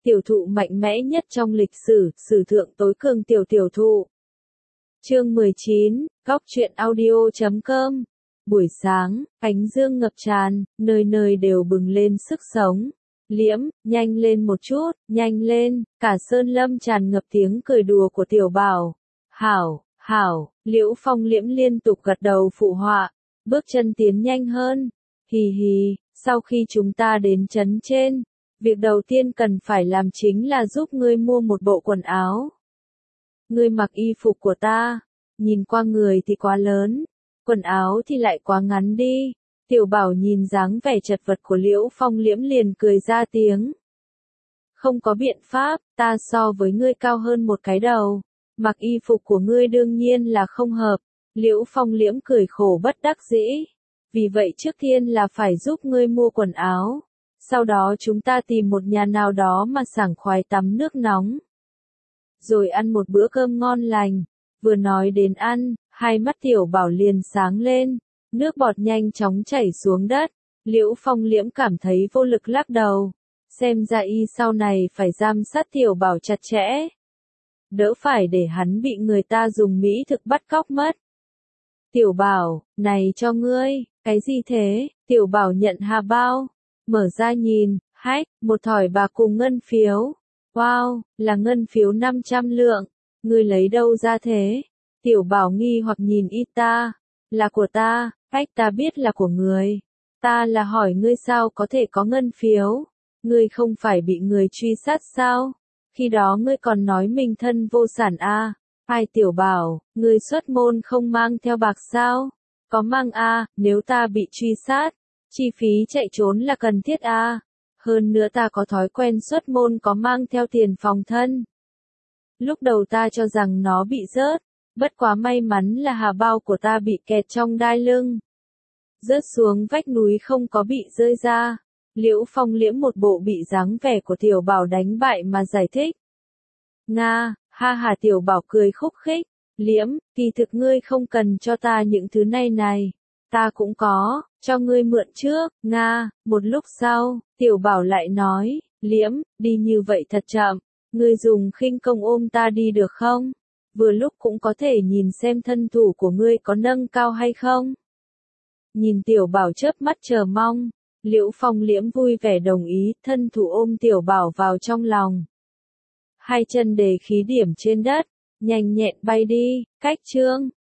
tiểu thụ mạnh mẽ nhất trong lịch sử, sử thượng tối cường tiểu thụ. Chương 19, Góc truyện audio.com. Buổi sáng, ánh dương ngập tràn, nơi nơi đều bừng lên sức sống. Liễm, nhanh lên một chút, nhanh lên, cả sơn lâm tràn ngập tiếng cười đùa của tiểu bảo. Hảo, Liễu Phong Liễm liên tục gật đầu phụ họa, bước chân tiến nhanh hơn. Hì, sau khi chúng ta đến trấn trên, việc đầu tiên cần phải làm chính là giúp ngươi mua một bộ quần áo. Ngươi mặc y phục của ta, nhìn qua người thì quá lớn, quần áo thì lại quá ngắn đi. Tiểu bảo nhìn dáng vẻ chật vật của Liễu Phong Liễm liền cười ra tiếng. Không có biện pháp, ta so với ngươi cao hơn một cái đầu, mặc y phục của ngươi đương nhiên là không hợp. Liễu Phong Liễm cười khổ bất đắc dĩ. Vì vậy trước tiên là phải giúp ngươi mua quần áo, sau đó chúng ta tìm một nhà nào đó mà sảng khoái tắm nước nóng, rồi ăn một bữa cơm ngon lành. Vừa nói đến ăn, hai mắt tiểu bảo liền sáng lên, nước bọt nhanh chóng chảy xuống đất. Liễu Phong Liễm cảm thấy vô lực lắc đầu, xem ra y sau này phải giám sát tiểu bảo chặt chẽ, đỡ phải để hắn bị người ta dùng mỹ thực bắt cóc mất. Tiểu bảo, này cho ngươi, cái gì thế? Tiểu bảo nhận hà bao, mở ra nhìn, hách, một thỏi bạc cùng ngân phiếu. Wow, là ngân phiếu 500 lượng, ngươi lấy đâu ra thế? Tiểu bảo nghi hoặc nhìn y ta, là của ta, hách ta biết là của người. Ta là hỏi ngươi sao có thể có ngân phiếu? Ngươi không phải bị người truy sát sao? Khi đó ngươi còn nói mình thân vô sản a. Hai tiểu bảo, ngươi xuất môn không mang theo bạc sao? Có mang a, nếu ta bị truy sát, chi phí chạy trốn là cần thiết a. Hơn nữa ta có thói quen xuất môn có mang theo tiền phòng thân. Lúc đầu ta cho rằng nó bị rớt, bất quá may mắn là hà bao của ta bị kẹt trong đai lưng, rớt xuống vách núi không có bị rơi ra. Liễu Phong Liễm một bộ bị dáng vẻ của tiểu bảo đánh bại mà giải thích. Nga, ha tiểu bảo cười khúc khích. Liễm, kỳ thực ngươi không cần cho ta những thứ này, ta cũng có, cho ngươi mượn trước. Nga, một lúc sau, tiểu bảo lại nói, Liễm, đi như vậy thật chậm, ngươi dùng khinh công ôm ta đi được không? Vừa lúc cũng có thể nhìn xem thân thủ của ngươi có nâng cao hay không. Nhìn tiểu bảo chớp mắt chờ mong, Liễu Phong Liễm vui vẻ đồng ý, thân thủ ôm tiểu bảo vào trong lòng. Hai chân đề khí điểm trên đất, nhanh nhẹn bay đi. Cách chương